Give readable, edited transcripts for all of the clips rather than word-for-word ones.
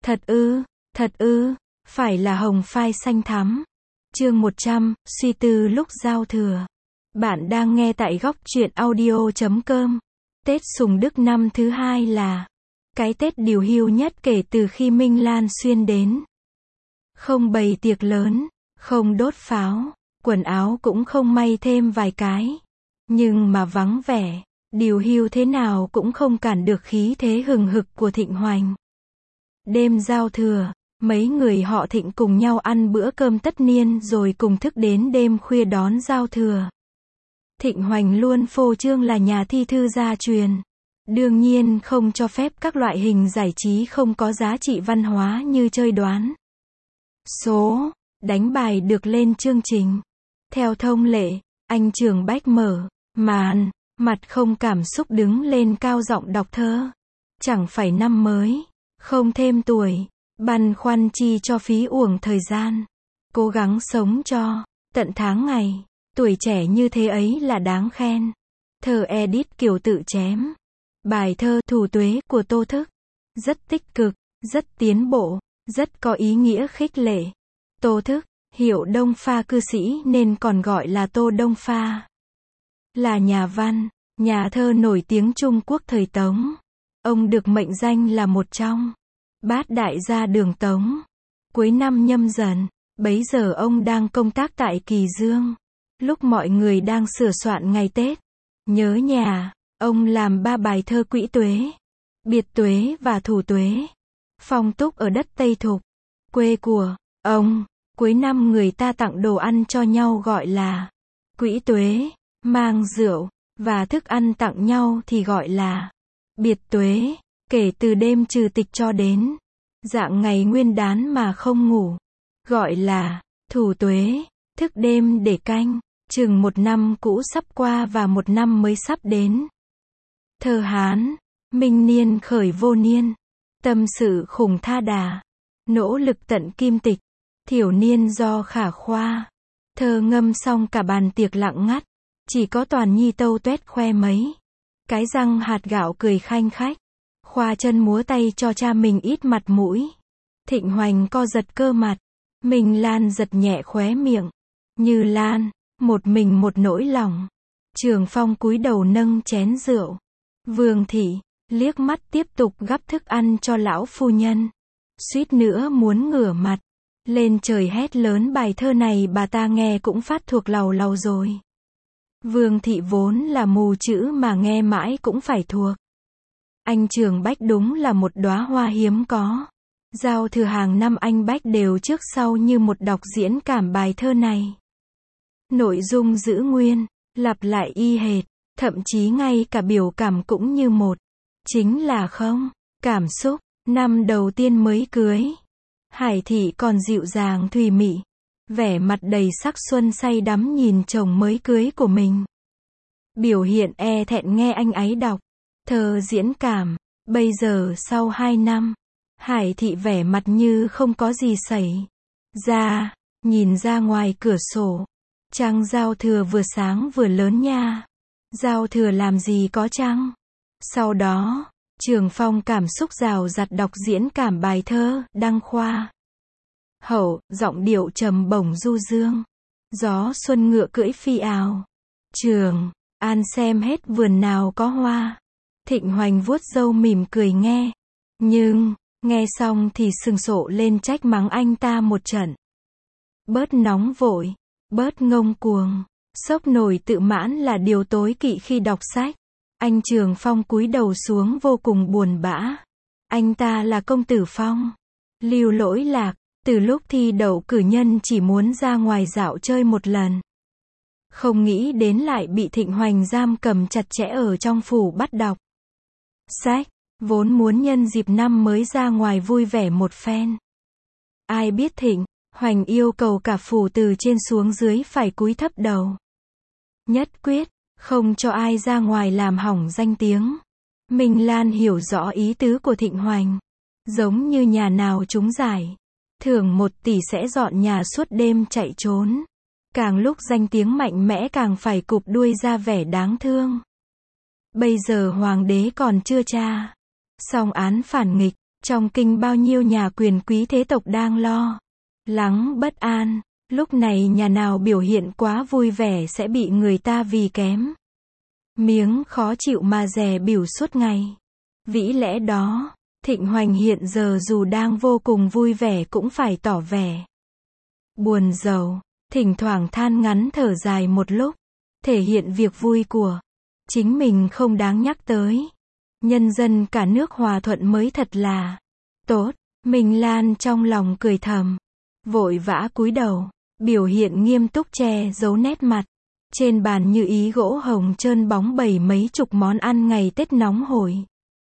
Thật ư, phải là hồng phai xanh thắm. Chương 100, suy tư lúc giao thừa. Bạn đang nghe tại góc truyện audio.com. Tết Sùng Đức năm thứ hai là cái Tết điều hưu nhất kể từ khi Minh Lan Xuyên đến. Không bày tiệc lớn, không đốt pháo, quần áo cũng không may thêm vài cái. Nhưng mà vắng vẻ, điều hưu thế nào cũng không cản được khí thế hừng hực của Thịnh Hoành. Đêm giao thừa, mấy người họ Thịnh cùng nhau ăn bữa cơm tất niên rồi cùng thức đến đêm khuya đón giao thừa. Thịnh Hoành luôn phô trương là nhà thi thư gia truyền. Đương nhiên không cho phép các loại hình giải trí không có giá trị văn hóa như chơi đoán số, đánh bài được lên chương trình. Theo thông lệ, anh Trường Bách mở màn, mặt không cảm xúc đứng lên cao giọng đọc thơ. Chẳng phải năm mới, không thêm tuổi, băn khoăn chi cho phí uổng thời gian. Cố gắng sống cho tận tháng ngày, tuổi trẻ như thế ấy là đáng khen. Thơ edit kiểu tự chém. Bài thơ Thủ Tuế của Tô Thức rất tích cực, rất tiến bộ, rất có ý nghĩa khích lệ. Tô Thức, hiệu Đông Pha cư sĩ nên còn gọi là Tô Đông Pha. Là nhà văn, nhà thơ nổi tiếng Trung Quốc thời Tống. Ông được mệnh danh là một trong bát đại gia Đường Tống. Cuối năm Nhâm Dần, bấy giờ ông đang công tác tại Kỳ Dương. Lúc mọi người đang sửa soạn ngày Tết, nhớ nhà, ông làm 3 bài thơ Quỹ Tuế, Biệt Tuế và Thủ Tuế. Phong túc ở đất Tây Thục, quê của ông. Cuối năm người ta tặng đồ ăn cho nhau gọi là Quỹ Tuế, mang rượu và thức ăn tặng nhau thì gọi là Biệt Tuế. Kể từ đêm trừ tịch cho đến dạng ngày Nguyên Đán mà không ngủ, gọi là Thủ Tuế. Thức đêm để canh chừng một năm cũ sắp qua và một năm mới sắp đến. Thơ Hán, minh niên khởi vô niên, tâm sự khủng tha đà, nỗ lực tận kim tịch, thiểu niên do khả khoa. Thơ ngâm xong cả bàn tiệc lặng ngắt, chỉ có Toàn Nhi tâu tuét khoe mấy cái răng hạt gạo cười khanh khách, khoa chân múa tay cho cha mình ít mặt mũi. Thịnh Hoành co giật cơ mặt, Minh Lan giật nhẹ khóe miệng. Như Lan, một mình một nỗi lòng. Trường Phong cúi đầu nâng chén rượu. Vương Thị liếc mắt tiếp tục gắp thức ăn cho lão phu nhân. Suýt nữa muốn ngửa mặt lên trời hét lớn, bài thơ này bà ta nghe cũng phát thuộc lầu lầu rồi. Vương Thị vốn là mù chữ mà nghe mãi cũng phải thuộc. Anh Trường Bách đúng là một đóa hoa hiếm có. Giao thừa hàng năm anh Bách đều trước sau như một đọc diễn cảm bài thơ này. Nội dung giữ nguyên, lặp lại y hệt, thậm chí ngay cả biểu cảm cũng như một. Chính là không, cảm xúc, năm đầu tiên mới cưới. Hải Thị còn dịu dàng thùy mị, vẻ mặt đầy sắc xuân say đắm nhìn chồng mới cưới của mình. Biểu hiện e thẹn nghe anh ấy đọc thơ diễn cảm. Bây giờ sau 2 năm, Hải Thị vẻ mặt như không có gì xảy ra, nhìn ra ngoài cửa sổ. Trăng giao thừa vừa sáng vừa lớn nha. Giao thừa làm gì có trăng. Sau đó, Trường Phong cảm xúc dào dạt đọc diễn cảm bài thơ Đăng Khoa Hậu, giọng điệu trầm bổng du dương. Gió xuân ngựa cưỡi phi ào. Trường An xem hết vườn nào có hoa. Thịnh Hoành vuốt râu mỉm cười nghe. Nhưng, nghe xong thì sừng sộ lên trách mắng anh ta một trận. Bớt nóng vội, bớt ngông cuồng, sốc nổi tự mãn là điều tối kỵ khi đọc sách. Anh Trường Phong cúi đầu xuống vô cùng buồn bã. Anh ta là công tử Phong. Lưu lỗi lạc, từ lúc thi đậu cử nhân chỉ muốn ra ngoài dạo chơi một lần. Không nghĩ đến lại bị Thịnh Hoành giam cầm chặt chẽ ở trong phủ bắt đọc sách, vốn muốn nhân dịp năm mới ra ngoài vui vẻ một phen. Ai biết Thịnh Hoành yêu cầu cả phủ từ trên xuống dưới phải cúi thấp đầu. Nhất quyết, không cho ai ra ngoài làm hỏng danh tiếng. Minh Lan hiểu rõ ý tứ của Thịnh Hoành. Giống như nhà nào trúng giải thưởng 1 tỷ sẽ dọn nhà suốt đêm chạy trốn. Càng lúc danh tiếng mạnh mẽ càng phải cụp đuôi ra vẻ đáng thương. Bây giờ hoàng đế còn chưa tra xong án phản nghịch, Trong kinh bao nhiêu nhà quyền quý thế tộc đang lo lắng bất an, lúc này nhà nào biểu hiện quá vui vẻ sẽ bị người ta vì kém miếng khó chịu mà dè bỉu suốt ngày. Vĩ lẽ đó, Thịnh Hoành hiện giờ dù đang vô cùng vui vẻ cũng phải tỏ vẻ buồn rầu, thỉnh thoảng than ngắn thở dài một lúc, thể hiện việc vui của chính mình không đáng nhắc tới. Nhân dân cả nước hòa thuận mới thật là tốt. Minh Lan trong lòng cười thầm, vội vã cúi đầu, biểu hiện nghiêm túc che giấu nét mặt. Trên bàn như ý gỗ hồng trơn bóng bày mấy chục món ăn ngày Tết nóng hổi.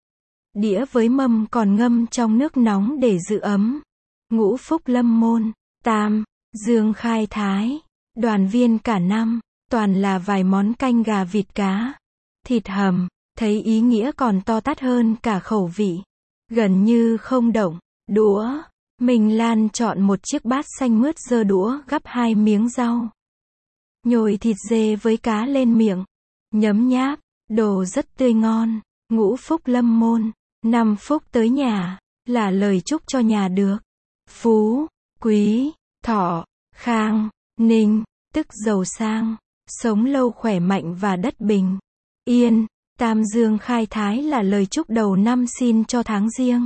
Đĩa với mâm còn ngâm trong nước nóng để giữ ấm. Ngũ phúc lâm môn, tam, dương khai thái, đoàn viên cả năm, toàn là vài món canh gà vịt cá, thịt hầm, thấy ý nghĩa còn to tát hơn cả khẩu vị. Gần như không động đũa, Minh Lan chọn một chiếc bát xanh mướt giơ đũa gắp 2 miếng rau, nhồi thịt dê với cá lên miệng, nhấm nháp, đồ rất tươi ngon. Ngũ phúc lâm môn, 5 phúc tới nhà, là lời chúc cho nhà được phú, quý, thọ, khang, ninh, tức giàu sang, sống lâu khỏe mạnh và đất bình yên. Tam dương khai thái là lời chúc đầu năm xin cho tháng Giêng.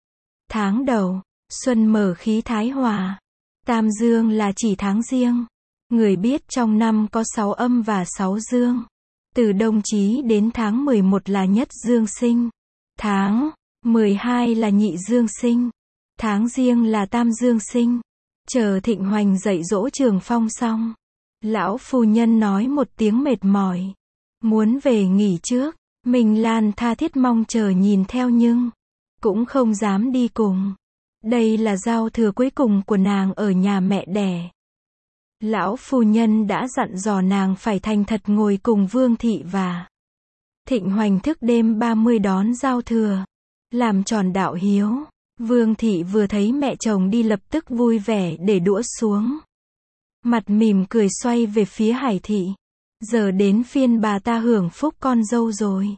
Tháng đầu, xuân mở khí thái hòa. Tam dương là chỉ tháng Giêng. Người biết trong năm có 6 âm và 6 dương. Từ đông chí đến tháng 11 là nhất dương sinh. Tháng 12 là nhị dương sinh. Tháng Giêng là tam dương sinh. Chờ Thịnh Hoành dạy dỗ Trường Phong xong, lão phu nhân nói một tiếng mệt mỏi, muốn về nghỉ trước. Minh Lan tha thiết mong chờ nhìn theo nhưng cũng không dám đi cùng. Đây là giao thừa cuối cùng của nàng ở nhà mẹ đẻ. Lão phu nhân đã dặn dò nàng phải thành thật ngồi cùng Vương Thị và Thịnh Hoành thức đêm 30 đón giao thừa, làm tròn đạo hiếu. Vương Thị vừa thấy mẹ chồng đi lập tức vui vẻ để đũa xuống, mặt mỉm cười xoay về phía Hải Thị. Giờ đến phiên bà ta hưởng phúc con dâu rồi.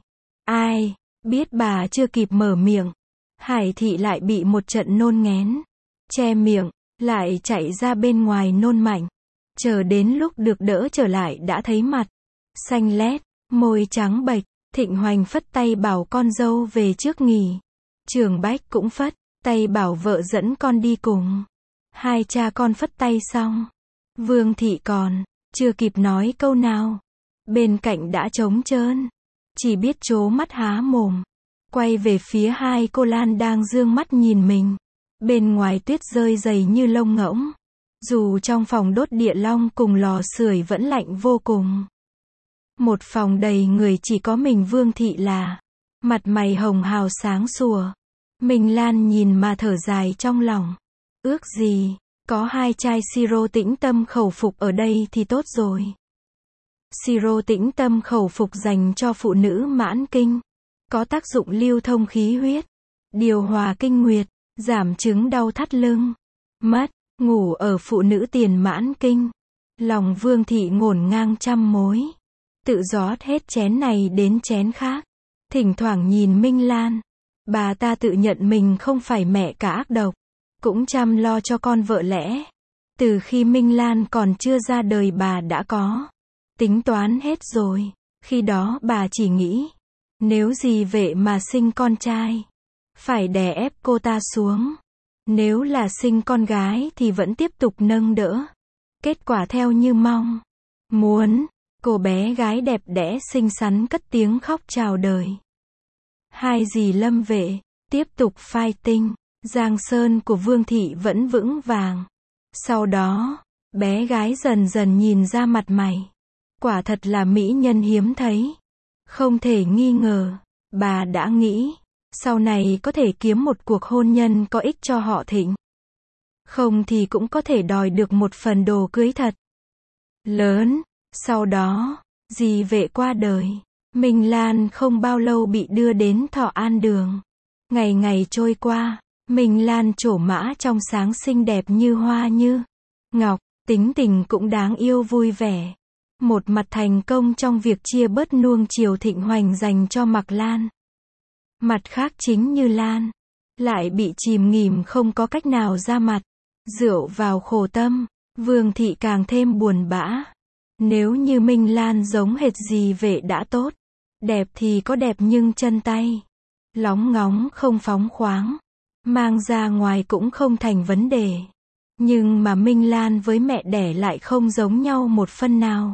Ai biết bà chưa kịp mở miệng, Hải Thị lại bị một trận nôn nghén, che miệng, lại chạy ra bên ngoài nôn mạnh. Chờ đến lúc được đỡ trở lại đã thấy mặt xanh lét, môi trắng bệch. Thịnh Hoành phất tay bảo con dâu về trước nghỉ. Trường Bách cũng phất tay bảo vợ dẫn con đi cùng. Hai cha con phất tay xong, Vương Thị còn chưa kịp nói câu nào, bên cạnh đã trống trơn, chỉ biết trố mắt há mồm, quay về phía hai cô Lan đang dương mắt nhìn mình. Bên ngoài tuyết rơi dày như lông ngỗng, dù trong phòng đốt địa long cùng lò sưởi vẫn lạnh vô cùng. Một phòng đầy người chỉ có mình Vương Thị là mặt mày hồng hào sáng sủa. Minh Lan nhìn mà thở dài trong lòng, ước gì có 2 chai siro tĩnh tâm khẩu phục ở đây thì tốt rồi. Siro tĩnh tâm khẩu phục dành cho phụ nữ mãn kinh, có tác dụng lưu thông khí huyết, điều hòa kinh nguyệt, giảm chứng đau thắt lưng, mất ngủ ở phụ nữ tiền mãn kinh. Lòng Vương Thị ngổn ngang trăm mối, tự rót hết chén này đến chén khác, thỉnh thoảng nhìn Minh Lan. Bà ta tự nhận mình không phải mẹ cả ác độc, cũng chăm lo cho con vợ lẽ. Từ khi Minh Lan còn chưa ra đời bà đã có tính toán hết rồi. Khi đó bà chỉ nghĩ, nếu gì vậy mà sinh con trai, phải đè ép cô ta xuống. Nếu là sinh con gái thì vẫn tiếp tục nâng đỡ. Kết quả theo như mong muốn, cô bé gái đẹp đẽ xinh xắn cất tiếng khóc chào đời. Hai dì Lâm Vệ tiếp tục fighting, giang sơn của Vương Thị vẫn vững vàng. Sau đó, bé gái dần dần nhìn ra mặt mày, quả thật là mỹ nhân hiếm thấy. Không thể nghi ngờ, bà đã nghĩ, sau này có thể kiếm một cuộc hôn nhân có ích cho họ Thịnh. Không thì cũng có thể đòi được một phần đồ cưới thật lớn. Sau đó, dì Vệ qua đời. Minh Lan không bao lâu bị đưa đến Thọ An Đường. Ngày ngày trôi qua, Minh Lan trổ mã trong sáng xinh đẹp như hoa như ngọc, tính tình cũng đáng yêu vui vẻ. Một mặt thành công trong việc chia bớt nuông chiều Thịnh Hoành dành cho Mạc Lan. Mặt khác chính như Lan lại bị chìm nghỉm không có cách nào ra mặt. Rượu vào khổ tâm, Vương thị càng thêm buồn bã. Nếu như Minh Lan giống hệt dì Vệ đã tốt. Đẹp thì có đẹp nhưng chân tay lóng ngóng không phóng khoáng, mang ra ngoài cũng không thành vấn đề. Nhưng mà Minh Lan với mẹ đẻ lại không giống nhau một phân nào.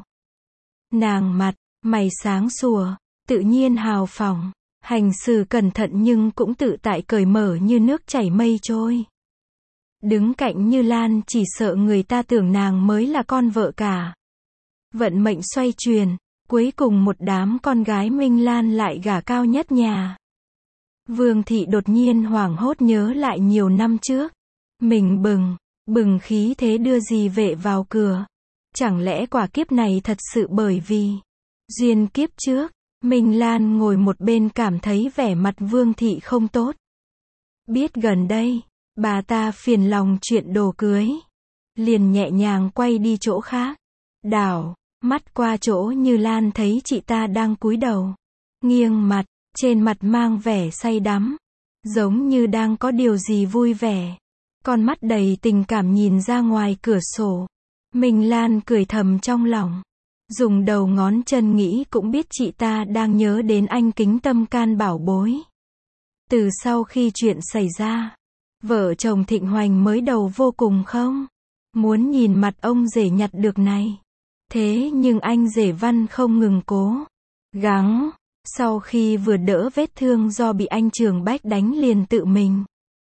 Nàng mặt, mày sáng sủa, tự nhiên hào phóng, hành xử cẩn thận nhưng cũng tự tại cởi mở như nước chảy mây trôi. Đứng cạnh Như Lan chỉ sợ người ta tưởng nàng mới là con vợ cả. Vận mệnh xoay chuyển, cuối cùng một đám con gái Minh Lan lại gả cao nhất nhà. Vương thị đột nhiên hoảng hốt nhớ lại nhiều năm trước. Mình bừng khí thế đưa dì Vệ vào cửa. Chẳng lẽ quả kiếp này thật sự bởi vì duyên kiếp trước. Minh Lan ngồi một bên cảm thấy vẻ mặt Vương thị không tốt. Biết gần đây, bà ta phiền lòng chuyện đồ cưới. Liền nhẹ nhàng quay đi chỗ khác. Đảo mắt qua chỗ Như Lan thấy chị ta đang cúi đầu. Nghiêng mặt, trên mặt mang vẻ say đắm. Giống như đang có điều gì vui vẻ. Con mắt đầy tình cảm nhìn ra ngoài cửa sổ. Minh Lan cười thầm trong lòng. Dùng đầu ngón chân nghĩ cũng biết chị ta đang nhớ đến anh Kính Tâm can bảo bối. Từ sau khi chuyện xảy ra, vợ chồng Thịnh Hoành mới đầu vô cùng không muốn nhìn mặt ông rể nhặt được này. Thế nhưng anh rể Văn không ngừng cố gắng. Sau khi vừa đỡ vết thương do bị anh Trường Bách đánh liền tự mình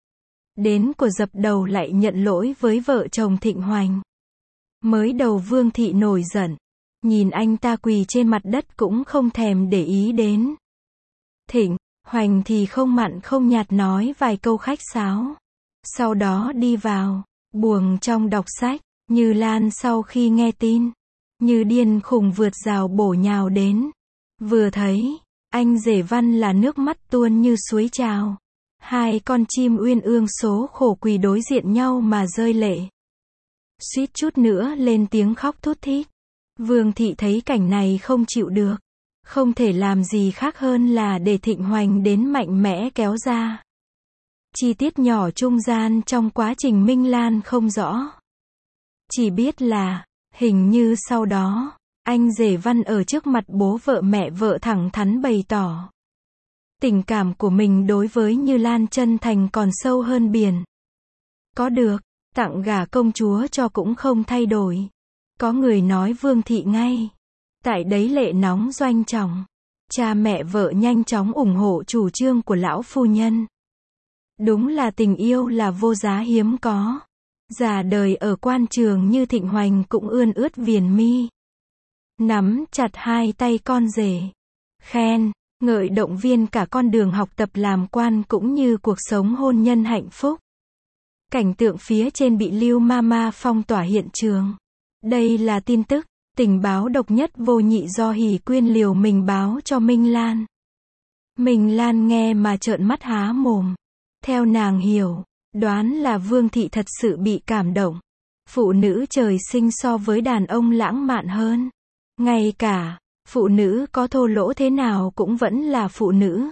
đến của dập đầu lại nhận lỗi với vợ chồng Thịnh Hoành. Mới đầu Vương thị nổi giận, nhìn anh ta quỳ trên mặt đất cũng không thèm để ý đến. Thịnh Hoành thì không mặn không nhạt nói vài câu khách sáo. Sau đó đi vào buồng trong đọc sách. Như Lan sau khi nghe tin, như điên khùng vượt rào bổ nhào đến. Vừa thấy anh rể Văn là nước mắt tuôn như suối trào. Hai con chim uyên ương số khổ quỳ đối diện nhau mà rơi lệ. Suýt chút nữa lên tiếng khóc thút thít. Vương thị thấy cảnh này không chịu được. Không thể làm gì khác hơn là để Thịnh Hoành đến mạnh mẽ kéo ra. Chi tiết nhỏ trung gian trong quá trình Minh Lan không rõ. Chỉ biết là, hình như sau đó, anh rể Văn ở trước mặt bố vợ mẹ vợ thẳng thắn bày tỏ. Tình cảm của mình đối với Như Lan chân thành còn sâu hơn biển. Có được, tặng gả công chúa cho cũng không thay đổi. Có người nói Vương thị ngay. Tại đấy lệ nóng doanh trọng. Cha mẹ vợ nhanh chóng ủng hộ chủ trương của lão phu nhân. Đúng là tình yêu là vô giá hiếm có. Già đời ở quan trường như Thịnh Hoành cũng ươn ướt viền mi. Nắm chặt hai tay con rể. Khen, ngợi động viên cả con đường học tập làm quan cũng như cuộc sống hôn nhân hạnh phúc. Cảnh tượng phía trên bị Lưu Mama phong tỏa hiện trường. Đây là tin tức, tình báo độc nhất vô nhị do Hỷ Quyên liều mình báo cho Minh Lan. Minh Lan nghe mà trợn mắt há mồm. Theo nàng hiểu, đoán là Vương thị thật sự bị cảm động. Phụ nữ trời sinh so với đàn ông lãng mạn hơn. Ngay cả, phụ nữ có thô lỗ thế nào cũng vẫn là phụ nữ.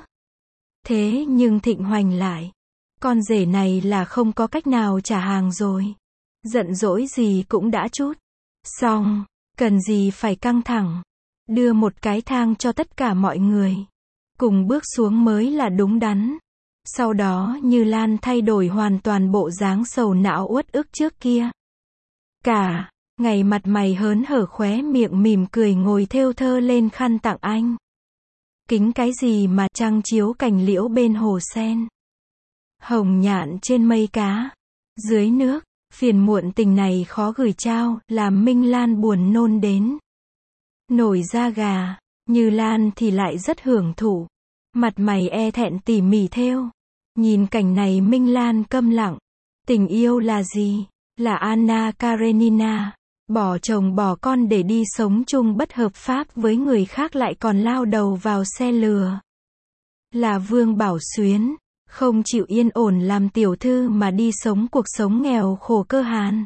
Thế nhưng Thịnh Hoành lại. Con rể này là không có cách nào trả hàng rồi. Giận dỗi gì cũng đã chút. Xong, cần gì phải căng thẳng. Đưa một cái thang cho tất cả mọi người. Cùng bước xuống mới là đúng đắn. Sau đó Như Lan thay đổi hoàn toàn bộ dáng sầu não uất ức trước kia. Cả ngày mặt mày hớn hở khóe miệng mỉm cười ngồi thêu thơ lên khăn tặng anh. Kính cái gì mà trăng chiếu cành liễu bên hồ sen. Hồng nhạn trên mây cá. Dưới nước, phiền muộn tình này khó gửi trao, làm Minh Lan buồn nôn đến. Nổi da gà, Như Lan thì lại rất hưởng thụ. Mặt mày e thẹn tỉ mỉ thêu. Nhìn cảnh này Minh Lan câm lặng. Tình yêu là gì? Là Anna Karenina. Bỏ chồng bỏ con để đi sống chung bất hợp pháp với người khác lại còn lao đầu vào xe lừa. Là Vương Bảo Xuyến. Không chịu yên ổn làm tiểu thư mà đi sống cuộc sống nghèo khổ cơ hàn.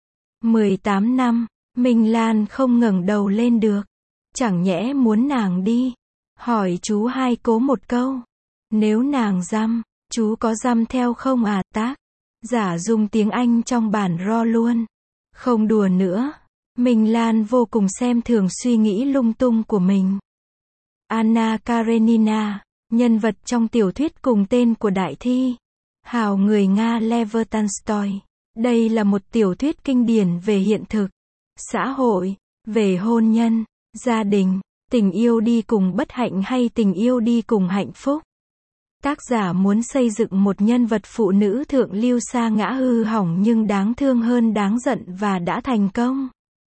18 năm, Minh Lan không ngẩng đầu lên được. Chẳng nhẽ muốn nàng đi. Hỏi chú hai Cố một câu. Nếu nàng dăm, Chú có dăm theo không à? Tác giả dùng tiếng Anh trong bản RAW luôn. Không đùa nữa. Minh Lan vô cùng xem thường suy nghĩ lung tung của mình. Anna Karenina, nhân vật trong tiểu thuyết cùng tên của đại thi hào người Nga Lev Tolstoy. Đây là một tiểu thuyết kinh điển về hiện thực, xã hội, về hôn nhân, gia đình, tình yêu đi cùng bất hạnh hay tình yêu đi cùng hạnh phúc. Tác giả muốn xây dựng một nhân vật phụ nữ thượng lưu sa ngã hư hỏng nhưng đáng thương hơn đáng giận và đã thành công.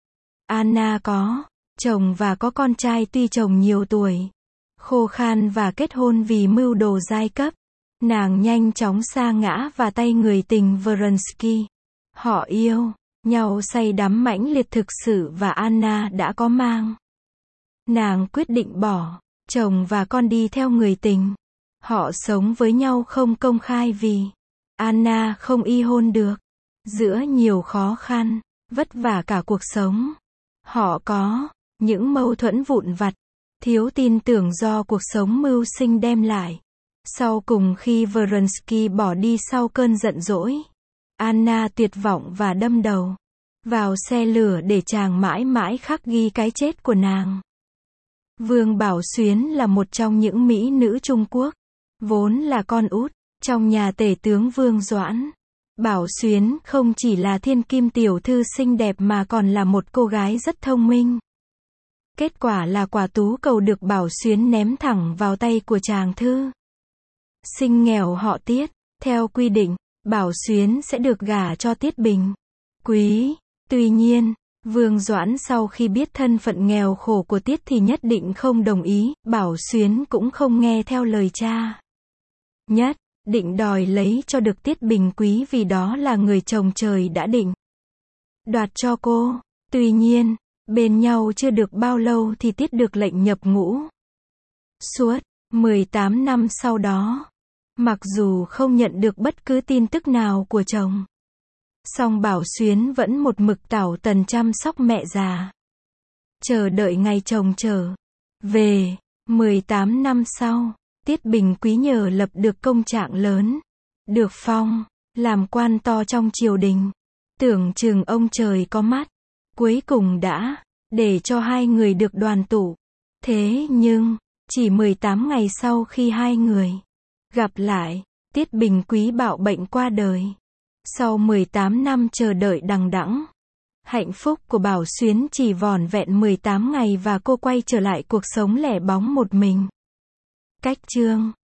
Anna có chồng và có con trai tuy chồng nhiều tuổi, khô khan và kết hôn vì mưu đồ giai cấp. Nàng nhanh chóng sa ngã vào tay người tình Vronsky. Họ yêu nhau say đắm mãnh liệt thực sự và Anna đã có mang. Nàng quyết định bỏ chồng và con đi theo người tình. Họ sống với nhau không công khai vì Anna không y hôn được. Giữa nhiều khó khăn, vất vả cả cuộc sống, họ có những mâu thuẫn vụn vặt, thiếu tin tưởng do cuộc sống mưu sinh đem lại. Sau cùng khi Vronsky bỏ đi sau cơn giận dỗi, Anna tuyệt vọng và đâm đầu vào xe lửa để chàng mãi mãi khắc ghi cái chết của nàng. Vương Bảo Xuyến là một trong những mỹ nữ Trung Quốc, vốn là con út trong nhà tể tướng Vương Doãn. Bảo Xuyến không chỉ là thiên kim tiểu thư xinh đẹp mà còn là một cô gái rất thông minh. Kết quả là quả tú cầu được Bảo Xuyến ném thẳng vào tay của chàng thư sinh nghèo họ Tiết. Theo quy định, Bảo Xuyến sẽ được gả cho Tiết Bình Quý. Tuy nhiên, Vương Doãn sau khi biết thân phận nghèo khổ của Tiết thì nhất định không đồng ý. Bảo Xuyến cũng không nghe theo lời cha, nhất định đòi lấy cho được Tiết Bình Quý vì đó là người chồng trời đã định đoạt cho cô. Tuy nhiên, bên nhau chưa được bao lâu thì Tiết được lệnh nhập ngũ. Suốt 18 năm sau đó, mặc dù không nhận được bất cứ tin tức nào của chồng, song Bảo Xuyến vẫn một mực tảo tần chăm sóc mẹ già, chờ đợi ngày chồng trở về. 18 năm sau, Tiết Bình Quý nhờ lập được công trạng lớn, được phong làm quan to trong triều đình. Tưởng chừng ông trời có mắt, cuối cùng đã để cho hai người được đoàn tụ. Thế nhưng, chỉ 18 ngày sau khi hai người gặp lại, Tiết Bình Quý bạo bệnh qua đời. Sau 18 năm chờ đợi đằng đẵng, hạnh phúc của Bảo Xuyến chỉ vỏn vẹn 18 ngày và cô quay trở lại cuộc sống lẻ bóng một mình. Cách chương